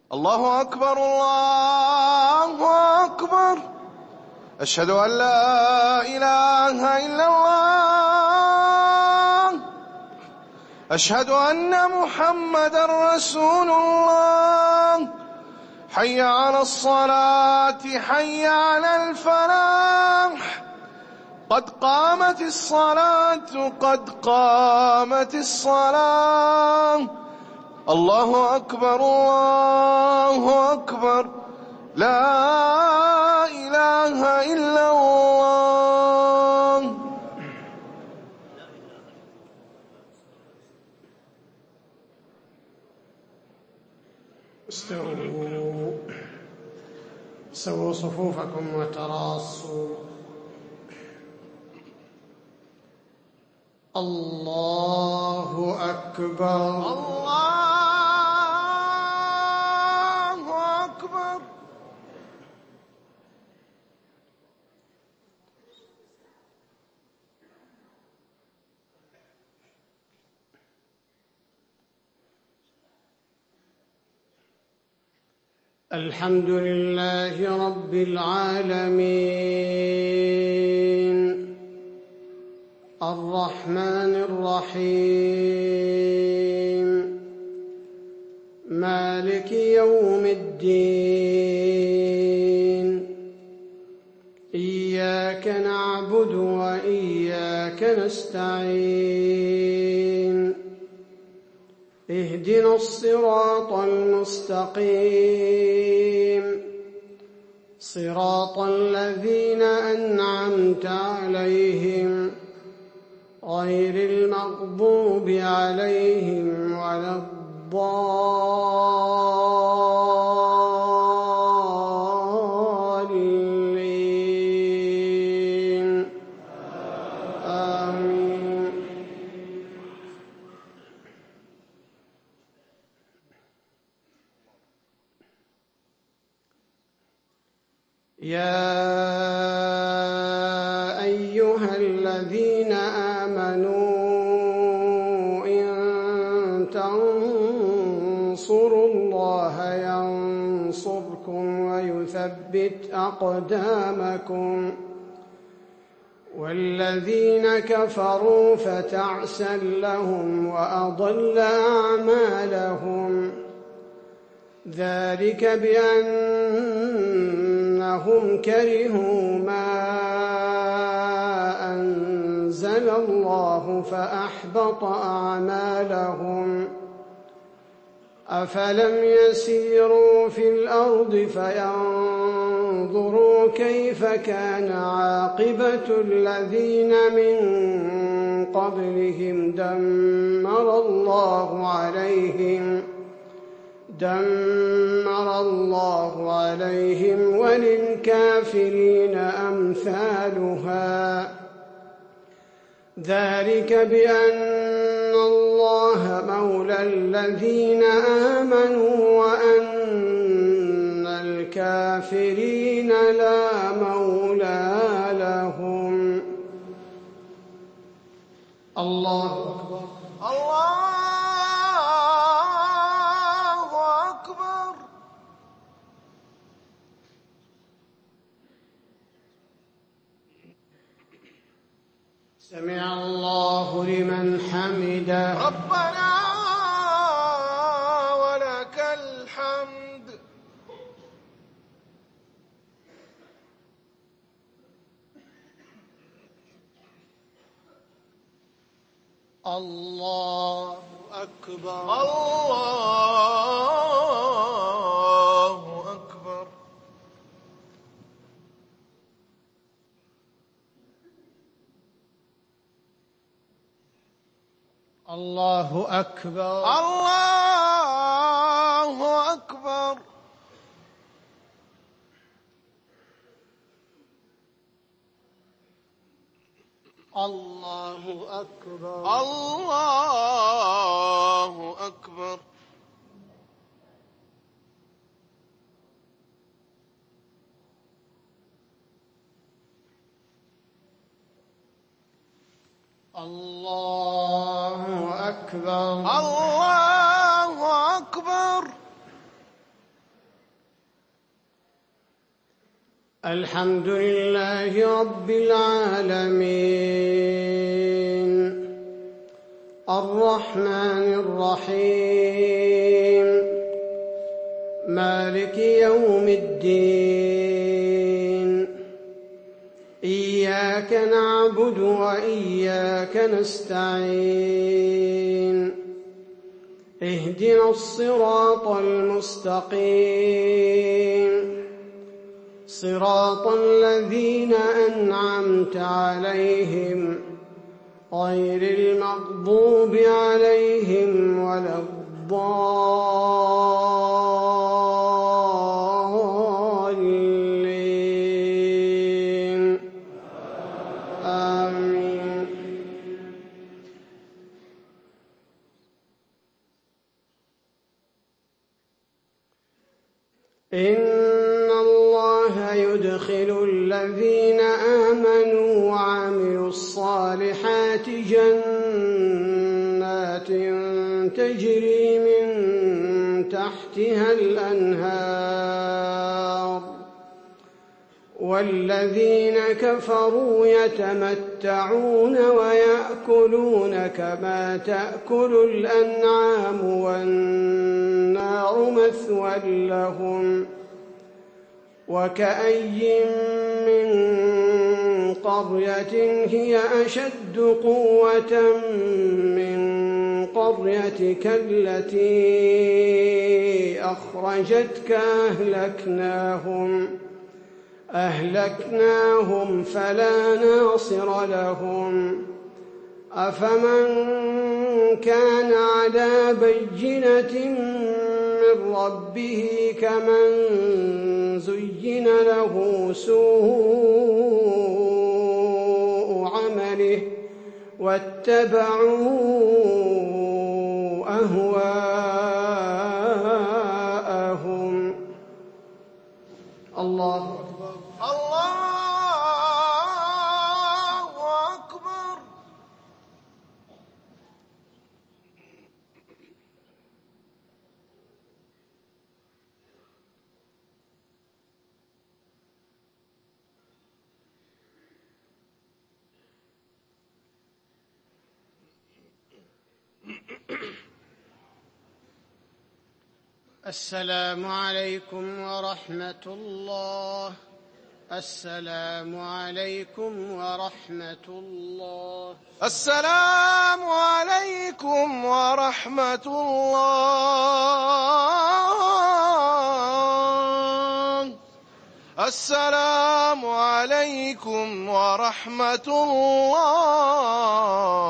الله أكبر الله أكبر. أشهد أن لا إله إلا الله. أشهد أن محمدا رسول الله. حي على الصلاة حي على الفلاح. قد قامت الصلاة قد قامت الصلاة. الله أكبر الله أكبر. لا إله إلا الله. سووا صفوفكم وتراصوا. الله أكبر الله أكبر. الحمد لله رب العالمين الرحمن الرحيم مالك يوم الدين. إياك نعبد وإياك نستعين. اهدنا الصراط المستقيم صراط الذين أنعمت عليهم غير المغضوب عليهم ولا الضالين. آمين. يا أيها الذين آمنوا إن تنصروا الله ينصركم ويثبت أقدامكم. والذين كفروا فتعسا لهم وأضل أعمالهم. ذلك بأنهم كرهوا ما أنزل الله فأحبط أعمالهم. أفلم يسيروا في الأرض فينظروا كيف كان عاقبة الذين من قبلهم دمر الله عليهم وللكافرين أمثالها. ذلك بأن الله مولى الذين آمنوا وأن الكافرين لا مولى لهم. الله أكبر الله أكبر. سمع الله لمن حمده. ربنا ولك الحمد. الله أكبر الله أكبر. الله أكبر الله أكبر. الله أكبر الله أكبر. الله أكبر الله أكبر. الحمد لله رب العالمين الرحمن الرحيم مالك يوم الدين إياك نعبد وإياك نستعين اهدنا الصراط المستقيم صراط الذين أنعمت عليهم غير المغضوب عليهم ولا الضالين آمين. إن الله يدخل الذين آمنوا وعملوا الصالحات جنات تجري من تحتها الأنهار والذين كفروا يتمتعون ويأكلون كما تأكل الأنعام والنار مثوى لهم وكأي من قرية هي أشد قوة من قريتك التي أخرجتك أهلكناهم فلا ناصر لهم أفمن كان على بينة من ربه كمن زين له سوء عمله واتبعوا أهواءهم. الله أكبر. الله أكبر. السلام عليكم ورحمة الله. السلام عليكم ورحمة الله. السلام عليكم ورحمة الله. السلام عليكم ورحمة الله.